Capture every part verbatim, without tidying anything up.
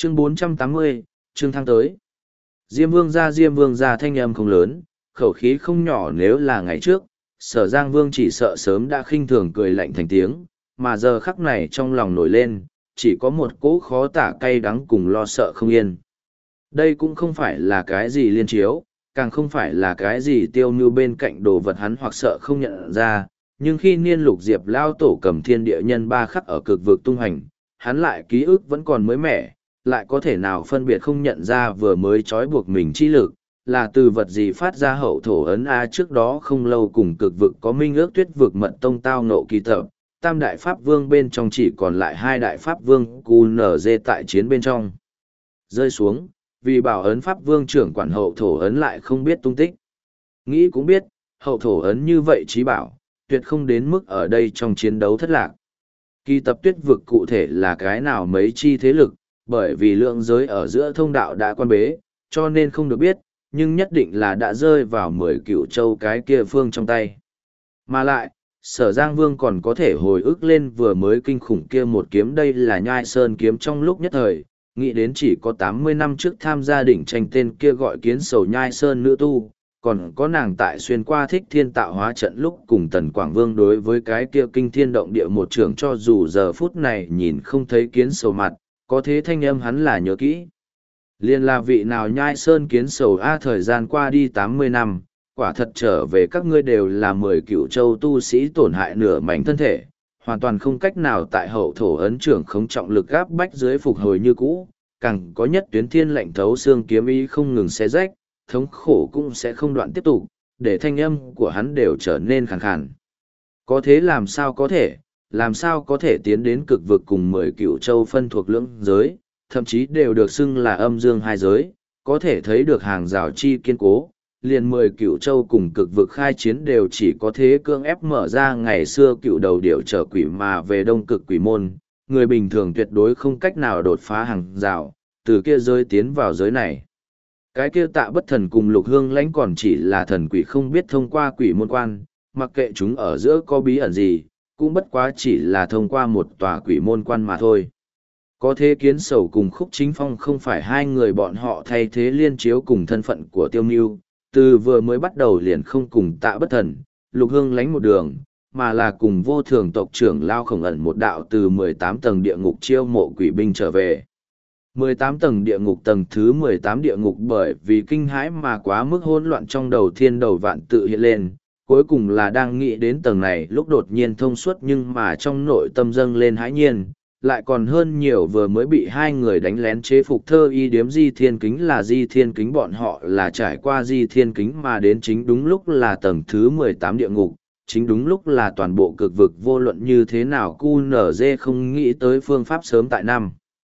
Chương bốn trăm tám mươi, chương thăng tới. Diêm vương gia Diêm vương gia thanh âm không lớn, khẩu khí không nhỏ nếu là ngày trước, sở Giang vương chỉ sợ sớm đã khinh thường cười lạnh thành tiếng, mà giờ khắc này trong lòng nổi lên, chỉ có một cỗ khó tả cay đắng cùng lo sợ không yên. Đây cũng không phải là cái gì liên chiếu, càng không phải là cái gì tiêu mưu bên cạnh đồ vật hắn hoặc sợ không nhận ra, nhưng khi niên lục diệp lao tổ cầm thiên địa nhân ba khắc ở cực vực tung hành, hắn lại ký ức vẫn còn mới mẻ, lại có thể nào phân biệt không nhận ra vừa mới trói buộc mình chi lực, là từ vật gì phát ra hậu thổ ấn A trước đó không lâu cùng cực vực có minh ước tuyết vực mật tông tao nộ kỳ tập, tam đại pháp vương bên trong chỉ còn lại hai đại pháp vương cu nở dê tại chiến bên trong. Rơi xuống, vì bảo ấn pháp vương trưởng quản hậu thổ ấn lại không biết tung tích. Nghĩ cũng biết, hậu thổ ấn như vậy trí bảo, tuyệt không đến mức ở đây trong chiến đấu thất lạc. Kỳ tập tuyết vực cụ thể là cái nào mấy chi thế lực, bởi vì lượng giới ở giữa thông đạo đã quan bế, cho nên không được biết, nhưng nhất định là đã rơi vào mười cựu châu cái kia phương trong tay. Mà lại, sở Giang Vương còn có thể hồi ức lên vừa mới kinh khủng kia một kiếm đây là nhai sơn kiếm trong lúc nhất thời, nghĩ đến chỉ có tám mươi năm trước tham gia đỉnh tranh tên kia gọi kiến sầu nhai sơn nữ tu, còn có nàng tại xuyên qua thích thiên tạo hóa trận lúc cùng tần Quảng Vương đối với cái kia kinh thiên động địa một trưởng cho dù giờ phút này nhìn không thấy kiến sầu mặt, có thế thanh âm hắn là nhớ kỹ. Liên là vị nào nhai sơn kiến sầu A thời gian qua đi tám mươi năm, quả thật trở về các ngươi đều là mười cựu châu tu sĩ tổn hại nửa mảnh thân thể, hoàn toàn không cách nào tại hậu thổ ấn trưởng không trọng lực áp bách dưới phục hồi như cũ, càng có nhất tuyến thiên lệnh thấu xương kiếm ý không ngừng xé rách, thống khổ cũng sẽ không đoạn tiếp tục, để thanh âm của hắn đều trở nên khàn khàn. Có thế làm sao có thể, làm sao có thể tiến đến cực vực cùng mười cựu châu phân thuộc lưỡng giới, thậm chí đều được xưng là âm dương hai giới, có thể thấy được hàng rào chi kiên cố, liền mười cựu châu cùng cực vực khai chiến đều chỉ có thế cưỡng ép mở ra ngày xưa cựu đầu điểu trở quỷ mà về đông cực quỷ môn, người bình thường tuyệt đối không cách nào đột phá hàng rào, từ kia giới tiến vào giới này. Cái kia tạ bất thần cùng lục hương lãnh còn chỉ là thần quỷ không biết thông qua quỷ môn quan, mặc kệ chúng ở giữa có bí ẩn gì, cũng bất quá chỉ là thông qua một tòa quỷ môn quan mà thôi. Có thế kiến sầu cùng khúc chính phong không phải hai người bọn họ thay thế liên chiếu cùng thân phận của tiêu mưu, từ vừa mới bắt đầu liền không cùng tạ bất thần, lục hương lánh một đường, mà là cùng vô thường tộc trưởng lao khổng ẩn một đạo từ mười tám tầng địa ngục chiêu mộ quỷ binh trở về. mười tám tầng địa ngục tầng thứ mười tám địa ngục bởi vì kinh hãi mà quá mức hỗn loạn trong đầu thiên đầu vạn tự hiện lên, cuối cùng là đang nghĩ đến tầng này lúc đột nhiên thông suốt nhưng mà trong nội tâm dâng lên hãi nhiên, lại còn hơn nhiều vừa mới bị hai người đánh lén chế phục thơ y điếm di thiên kính là di thiên kính bọn họ là trải qua di thiên kính mà đến chính đúng lúc là tầng thứ mười tám địa ngục, chính đúng lúc là toàn bộ cực vực vô luận như thế nào cu nở dê không nghĩ tới phương pháp sớm tại năm.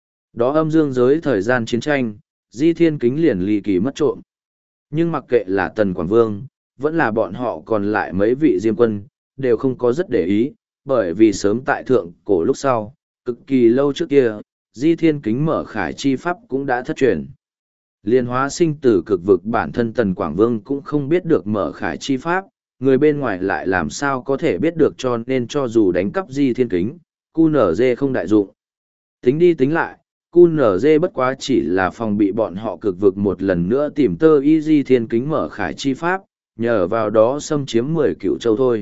Đó âm dương giới thời gian chiến tranh, di thiên kính liền ly kỳ mất trộm. Nhưng mặc kệ là Tần Quảng Vương, vẫn là bọn họ còn lại mấy vị diêm quân, đều không có rất để ý, bởi vì sớm tại thượng cổ lúc sau, cực kỳ lâu trước kia, di thiên kính mở khải chi pháp cũng đã thất truyền. Liên hóa sinh tử cực vực bản thân Tần Quảng Vương cũng không biết được mở khải chi pháp, người bên ngoài lại làm sao có thể biết được cho nên cho dù đánh cắp di thiên kính, cu nở dê không đại dụng. Tính đi tính lại, cu nở dê bất quá chỉ là phòng bị bọn họ cực vực một lần nữa tìm tơ y di thiên kính mở khải chi pháp, nhờ vào đó xâm chiếm mười cựu châu thôi.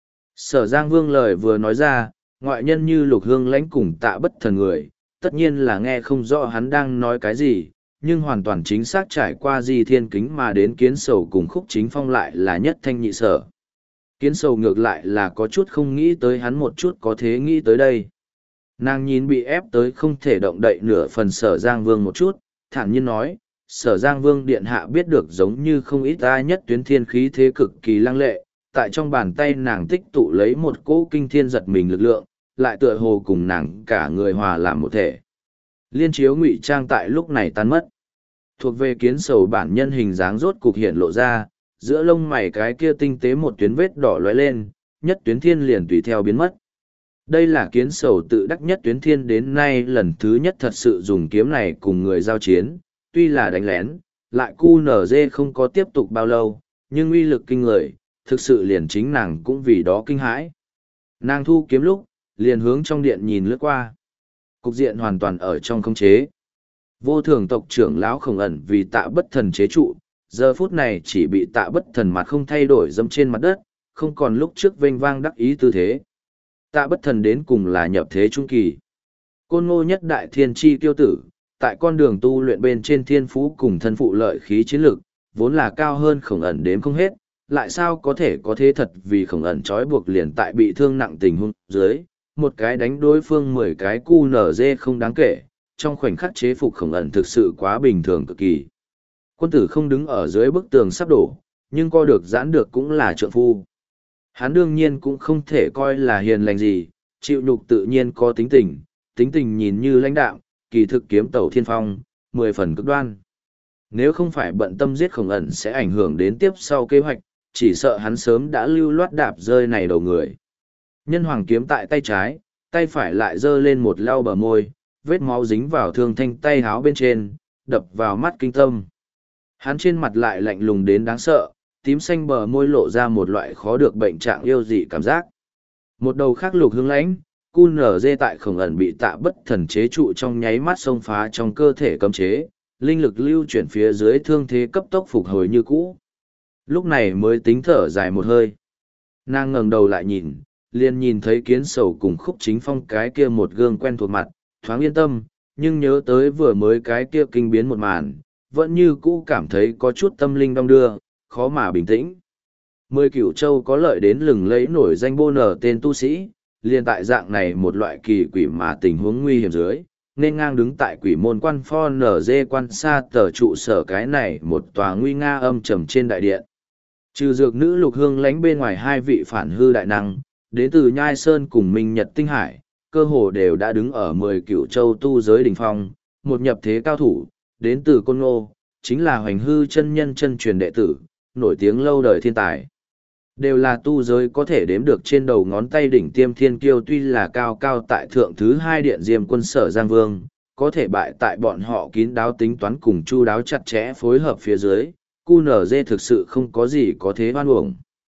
Sở Giang Vương lời vừa nói ra, ngoại nhân như lục hương lãnh cùng tạ bất thần người, tất nhiên là nghe không rõ hắn đang nói cái gì, nhưng hoàn toàn chính xác trải qua di thiên kính mà đến kiến sầu cùng khúc chính phong lại là nhất thanh nhị sở. Kiến sầu ngược lại là có chút không nghĩ tới hắn một chút có thế nghĩ tới đây. Nàng nhìn bị ép tới không thể động đậy nửa phần sở Giang Vương một chút, thản nhiên nói, sở Giang Vương điện hạ biết được giống như không ít ai nhất tuyến thiên khí thế cực kỳ lăng lệ, tại trong bàn tay nàng tích tụ lấy một cỗ kinh thiên giật mình lực lượng, lại tựa hồ cùng nàng cả người hòa làm một thể. Liên chiếu ngụy trang tại lúc này tan mất. Thuộc về kiến sầu bản nhân hình dáng rốt cục hiện lộ ra, giữa lông mày cái kia tinh tế một tuyến vết đỏ lóe lên, nhất tuyến thiên liền tùy theo biến mất. Đây là kiến sầu tự đắc nhất tuyến thiên đến nay lần thứ nhất thật sự dùng kiếm này cùng người giao chiến, tuy là đánh lén, lại cu nở dê không có tiếp tục bao lâu, nhưng uy lực kinh người, thực sự liền chính nàng cũng vì đó kinh hãi. Nàng thu kiếm lúc, liền hướng trong điện nhìn lướt qua. Cục diện hoàn toàn ở trong khống chế. Vô thường tộc trưởng lão Khổng Ẩn vì Tạ Bất Thần chế trụ, giờ phút này chỉ bị Tạ Bất Thần mặt không thay đổi dẫm trên mặt đất, không còn lúc trước vênh vang đắc ý tư thế. Tạ Bất Thần đến cùng là nhập thế trung kỳ. Côn Ngô nhất đại thiên chi tiêu tử, tại con đường tu luyện bên trên thiên phú cùng thân phụ lợi khí chiến lực, vốn là cao hơn Khổng Ẩn đếm không hết, lại sao có thể có thế thật vì Khổng Ẩn trói buộc liền tại bị thương nặng tình huống dưới, một cái đánh đối phương mười cái cu nở dê không đáng kể, trong khoảnh khắc chế phục Khổng Ẩn thực sự quá bình thường cực kỳ. Quân tử không đứng ở dưới bức tường sắp đổ, nhưng co được giãn được cũng là trượng phu. Hắn đương nhiên cũng không thể coi là hiền lành gì, chịu nhục tự nhiên có tính tình, tính tình nhìn như lãnh đạm, kỳ thực kiếm tẩu thiên phong, mười phần cực đoan. Nếu không phải bận tâm giết Khổng Ẩn sẽ ảnh hưởng đến tiếp sau kế hoạch, chỉ sợ hắn sớm đã lưu loát đạp rơi này đầu người. Nhân hoàng kiếm tại tay trái, tay phải lại giơ lên một lau bờ môi, vết máu dính vào thương thanh tay háo bên trên, đập vào mắt kinh tâm. Hắn trên mặt lại lạnh lùng đến đáng sợ, tím xanh bờ môi lộ ra một loại khó được bệnh trạng yêu dị cảm giác. Một đầu khác lục hương lãnh, cu nở dê tại Khổng Ẩn bị Tạ Bất Thần chế trụ trong nháy mắt xông phá trong cơ thể cấm chế, linh lực lưu chuyển phía dưới thương thế cấp tốc phục hồi như cũ. Lúc này mới tính thở dài một hơi. Nàng ngẩng đầu lại nhìn, liền nhìn thấy Kiến Sầu cùng Khúc Chính Phong cái kia một gương quen thuộc mặt, thoáng yên tâm, nhưng nhớ tới vừa mới cái kia kinh biến một màn, vẫn như cũ cảm thấy có chút tâm linh đong đưa, khó mà bình tĩnh. Mười Cửu Châu có lợi đến lừng lẫy nổi danh bô nở tên tu sĩ, liền tại dạng này một loại kỳ quỷ mà tình huống nguy hiểm dưới, nên ngang đứng tại quỷ môn quan pho nở dê quan xa tờ trụ sở cái này một tòa nguy nga âm trầm trên đại điện. Trừ dược nữ lục hương lánh bên ngoài hai vị phản hư đại năng, đến từ Nhai Sơn cùng Minh Nhật Tinh Hải, cơ hồ đều đã đứng ở mười Cửu Châu tu giới đỉnh phong, một nhập thế cao thủ, đến từ Côn Ngô, chính là Hoành Hư chân nhân chân truyền đệ tử, nổi tiếng lâu đời thiên tài. Đều là tu giới có thể đếm được trên đầu ngón tay đỉnh tiêm thiên kiêu, tuy là cao cao tại thượng thứ hai điện diêm quân Sở Giang Vương, có thể bại tại bọn họ kín đáo tính toán cùng chu đáo chặt chẽ phối hợp phía dưới, cu nở dê thực sự không có gì có thế hoan uổng.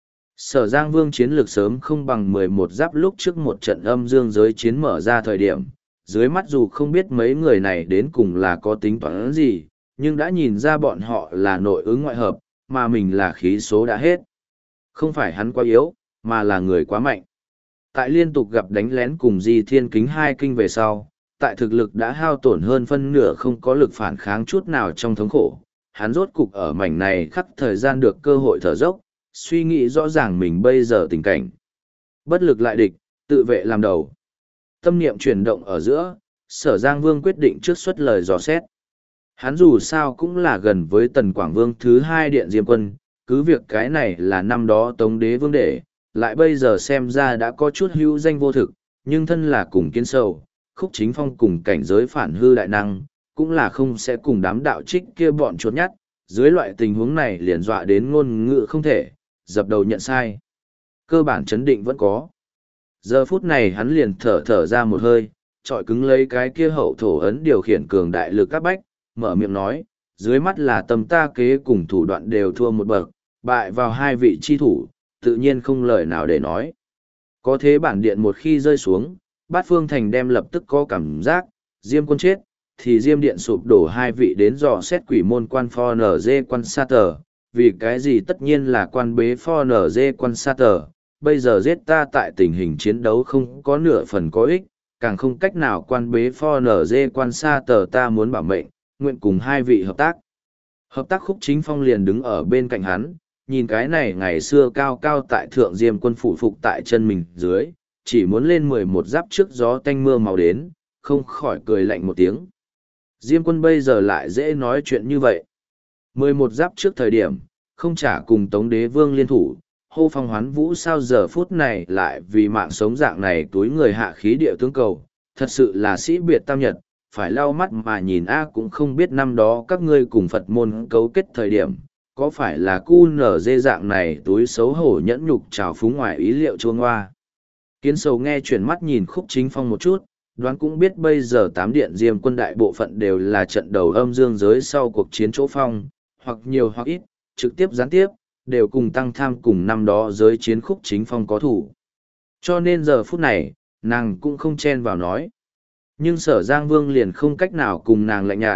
Sở Giang Vương chiến lược sớm không bằng mười một giáp lúc trước một trận âm dương giới chiến mở ra thời điểm, dưới mắt dù không biết mấy người này đến cùng là có tính toán gì, nhưng đã nhìn ra bọn họ là nội ứng ngoại hợp, mà mình là khí số đã hết. Không phải hắn quá yếu, mà là người quá mạnh. Tại liên tục gặp đánh lén cùng Di Thiên Kính hai kinh về sau, tại thực lực đã hao tổn hơn phân nửa không có lực phản kháng chút nào trong thống khổ, hắn rốt cục ở mảnh này khắc thời gian được cơ hội thở dốc, suy nghĩ rõ ràng mình bây giờ tình cảnh. Bất lực lại địch, tự vệ làm đầu. Tâm niệm chuyển động ở giữa, Sở Giang Vương quyết định trước xuất lời dò xét. Hắn dù sao cũng là gần với Tần Quảng Vương thứ hai điện Diêm Quân, cứ việc cái này là năm đó Tống Đế Vương để, lại bây giờ xem ra đã có chút hữu danh vô thực, nhưng thân là cùng Kiến Sầu, Khúc Chính Phong cùng cảnh giới phản hư đại năng, cũng là không sẽ cùng đám đạo trích kia bọn chuột nhắt, dưới loại tình huống này liền dọa đến ngôn ngữ không thể, dập đầu nhận sai. Cơ bản chấn định vẫn có. Giờ phút này hắn liền thở thở ra một hơi, trọi cứng lấy cái kia hậu thổ ấn điều khiển cường đại lực các bách, mở miệng nói, dưới mắt là tâm ta kế cùng thủ đoạn đều thua một bậc, bại vào hai vị chi thủ, tự nhiên không lời nào để nói. Có thế bản điện một khi rơi xuống, Bát Phương Thành đem lập tức có cảm giác, Diêm Quân chết, thì Diêm Điện sụp đổ hai vị đến dò xét quỷ môn quan pho nở dê quan sát tờ, vì cái gì tất nhiên là quan bế pho nở dê quan sát tờ, bây giờ giết ta tại tình hình chiến đấu không có nửa phần có ích, càng không cách nào quan bế pho nở dê quan sát tờ, ta muốn bảo mệnh, nguyện cùng hai vị hợp tác. Hợp tác. Khúc Chính Phong liền đứng ở bên cạnh hắn, nhìn cái này ngày xưa cao cao tại thượng Diêm Quân phủ phục tại chân mình dưới, chỉ muốn lên mười một giáp trước gió tanh mưa màu đến, không khỏi cười lạnh một tiếng. Diêm Quân bây giờ lại dễ nói chuyện như vậy. mười một giáp trước thời điểm, không trả cùng Tống Đế Vương liên thủ, hô phong hoán vũ, sao giờ phút này lại vì mạng sống dạng này túi người hạ khí địa tướng cầu, thật sự là sĩ biệt tam nhật, phải lau mắt mà nhìn a cũng không biết năm đó các ngươi cùng Phật môn cấu kết thời điểm, có phải là cu nở dê dạng này túi xấu hổ nhẫn nhục trào phúng ngoài ý liệu chuông hoa. Kiến Sầu nghe chuyển mắt nhìn Khúc Chính Phong một chút, đoán cũng biết bây giờ tám điện Diêm Quân đại bộ phận đều là trận đầu âm dương giới sau cuộc chiến chỗ phong, hoặc nhiều hoặc ít, trực tiếp gián tiếp, đều cùng tăng tham cùng năm đó giới chiến Khúc Chính Phong có thủ. Cho nên giờ phút này, nàng cũng không chen vào nói. Nhưng Sở Giang Vương liền không cách nào cùng nàng lạnh nhạt,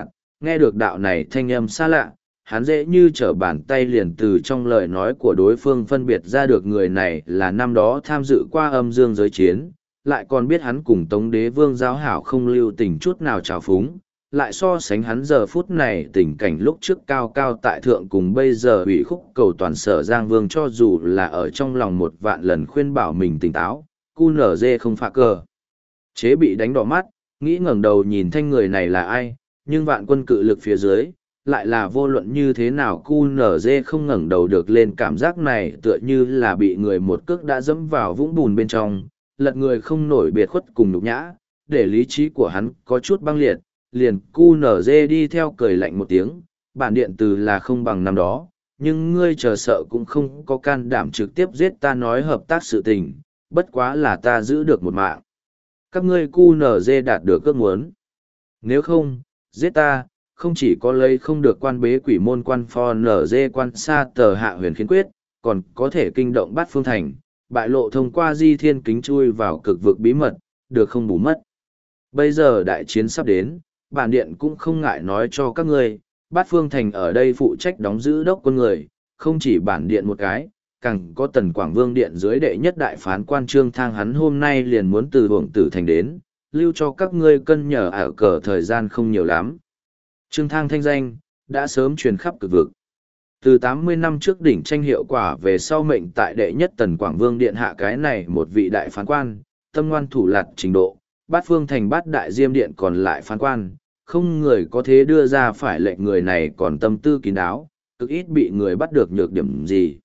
nghe được đạo này thanh âm xa lạ, hắn dễ như trở bàn tay liền từ trong lời nói của đối phương phân biệt ra được người này là năm đó tham dự qua âm dương giới chiến, lại còn biết hắn cùng Tống Đế Vương giao hảo không lưu tình chút nào trào phúng, lại so sánh hắn giờ phút này tình cảnh lúc trước cao cao tại thượng cùng bây giờ ủy khúc cầu toàn sở Giang Vương cho dù là ở trong lòng một vạn lần khuyên bảo mình tỉnh táo, cu nở dê không phá cờ. Chế bị đánh đỏ mắt, nghĩ ngẩng đầu nhìn thanh người này là ai, nhưng vạn quân cự lực phía dưới, lại là vô luận như thế nào cu nở dê không ngẩng đầu được lên, cảm giác này tựa như là bị người một cước đã dẫm vào vũng bùn bên trong, lật người không nổi biệt khuất cùng nhục nhã, để lý trí của hắn có chút băng liệt, liền cu nở dê đi theo cười lạnh một tiếng, bản điện từ là không bằng năm đó, nhưng ngươi chờ sợ cũng không có can đảm trực tiếp giết ta nói hợp tác sự tình, bất quá là ta giữ được một mạng. Các ngươi cu nở dê đạt được ước muốn. Nếu không, giết ta, không chỉ có lấy không được quan bế quỷ môn quan phò nở dê quan xa tờ hạ huyền khiến quyết, còn có thể kinh động bát phương thành, bại lộ thông qua di thiên kính chui vào cực vực bí mật, được không bù mất. Bây giờ đại chiến sắp đến, bản điện cũng không ngại nói cho các ngươi, bát phương thành ở đây phụ trách đóng giữ đốc quân người, không chỉ bản điện một cái, càng có tần quảng vương điện dưới đệ nhất đại phán quan trương thang, hắn hôm nay liền muốn từ hưởng tử thành đến, lưu cho các ngươi cân nhở ở cờ thời gian không nhiều lắm. Trương thang thanh danh, đã sớm truyền khắp cực vực. Từ tám mươi năm trước đỉnh tranh hiệu quả về sau mệnh tại đệ nhất tần quảng vương điện hạ cái này một vị đại phán quan, tâm ngoan thủ lạt trình độ, bát phương thành bát đại diêm điện còn lại phán quan, không người có thế đưa ra phải lệnh, người này còn tâm tư kín đáo, cực ít bị người bắt được nhược điểm gì.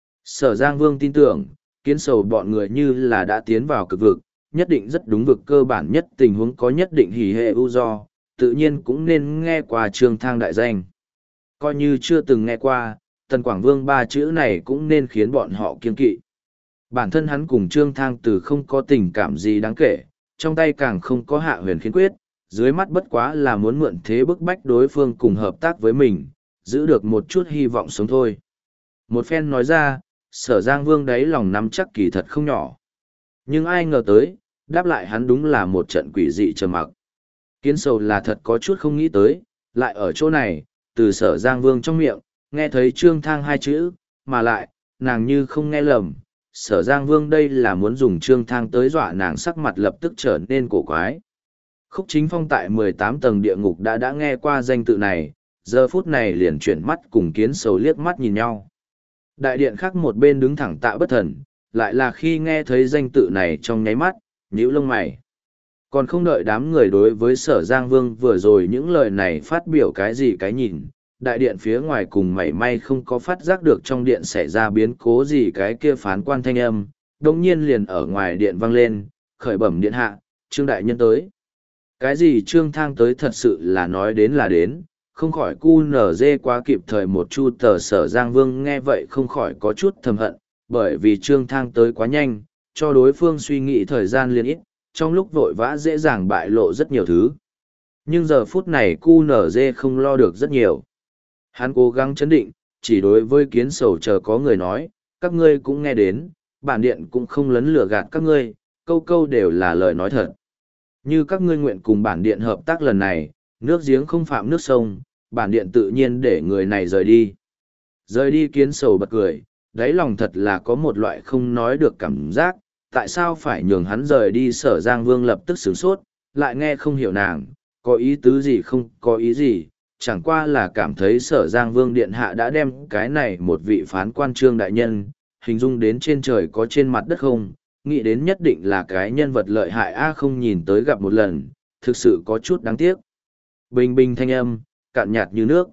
Sở Giang Vương tin tưởng, kiến sầu bọn người như là đã tiến vào cực vực, nhất định rất đúng vực cơ bản nhất tình huống có nhất định hỉ hệ ưu do, tự nhiên cũng nên nghe qua Trương Thang đại danh. Coi như chưa từng nghe qua, Tần Quảng Vương ba chữ này cũng nên khiến bọn họ kiêng kỵ. Bản thân hắn cùng Trương Thang từ không có tình cảm gì đáng kể, trong tay càng không có hạ huyền khiến quyết, dưới mắt bất quá là muốn mượn thế bức bách đối phương cùng hợp tác với mình, giữ được một chút hy vọng sống thôi. Một phen nói ra, Sở Giang Vương đáy lòng nắm chắc kỳ thật không nhỏ. Nhưng ai ngờ tới, đáp lại hắn đúng là một trận quỷ dị trầm mặc. Kiến sầu là thật có chút không nghĩ tới, lại ở chỗ này, từ Sở Giang Vương trong miệng, nghe thấy Trương Thang hai chữ, mà lại, nàng như không nghe lầm. Sở Giang Vương đây là muốn dùng Trương Thang tới dọa nàng, sắc mặt lập tức trở nên cổ quái. Khúc Chính Phong tại mười tám tầng địa ngục đã đã nghe qua danh tự này, giờ phút này liền chuyển mắt cùng Kiến sầu liếc mắt nhìn nhau. Đại điện khác một bên đứng thẳng Tạ Bất Thần, lại là khi nghe thấy danh tự này trong nháy mắt, nhíu lông mày. Còn không đợi đám người đối với Sở Giang Vương vừa rồi những lời này phát biểu cái gì cái nhìn, đại điện phía ngoài cùng mảy may không có phát giác được trong điện xảy ra biến cố gì, cái kia phán quan thanh âm, đồng nhiên liền ở ngoài điện vang lên, khởi bẩm điện hạ, Trương đại nhân tới. Cái gì Trương Thang tới thật sự là nói đến là đến, không khỏi cu nở dê quá kịp thời một chu tờ. Sở Giang Vương nghe vậy không khỏi có chút thầm hận, bởi vì Trương Thang tới quá nhanh, cho đối phương suy nghĩ thời gian liên ít, trong lúc vội vã dễ dàng bại lộ rất nhiều thứ. Nhưng giờ phút này cu nở dê không lo được rất nhiều. Hắn cố gắng chấn định, chỉ đối với Kiến sầu chờ có người nói, các ngươi cũng nghe đến, bản điện cũng không lấn lừa gạt các ngươi, câu câu đều là lời nói thật. Như các ngươi nguyện cùng bản điện hợp tác lần này, nước giếng không phạm nước sông, bản điện tự nhiên để người này rời đi. Rời đi. Kiến sầu bật cười, đáy lòng thật là có một loại không nói được cảm giác, tại sao phải nhường hắn rời đi. Sở Giang Vương lập tức sửng sốt, lại nghe không hiểu nàng, có ý tứ gì không có ý gì, chẳng qua là cảm thấy Sở Giang Vương điện hạ đã đem cái này một vị phán quan Trương đại nhân, hình dung đến trên trời có trên mặt đất không, nghĩ đến nhất định là cái nhân vật lợi hại a, không nhìn tới gặp một lần, thực sự có chút đáng tiếc. Bình bình thanh âm, cạn nhạt như nước.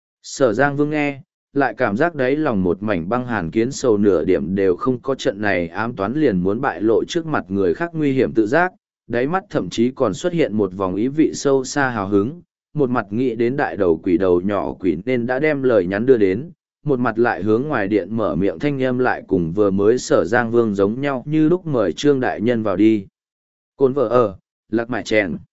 Sở Giang Vương nghe, lại cảm giác đáy lòng một mảnh băng hàn. Kiến sầu nửa điểm đều không có trận này ám toán liền muốn bại lộ trước mặt người khác nguy hiểm tự giác, đáy mắt thậm chí còn xuất hiện một vòng ý vị sâu xa hào hứng, một mặt nghĩ đến đại đầu quỷ đầu nhỏ quỷ nên đã đem lời nhắn đưa đến, một mặt lại hướng ngoài điện mở miệng thanh âm lại cùng vừa mới Sở Giang Vương giống nhau như lúc mời Trương đại nhân vào đi. Cồn vợ ở, lạc mại chèn.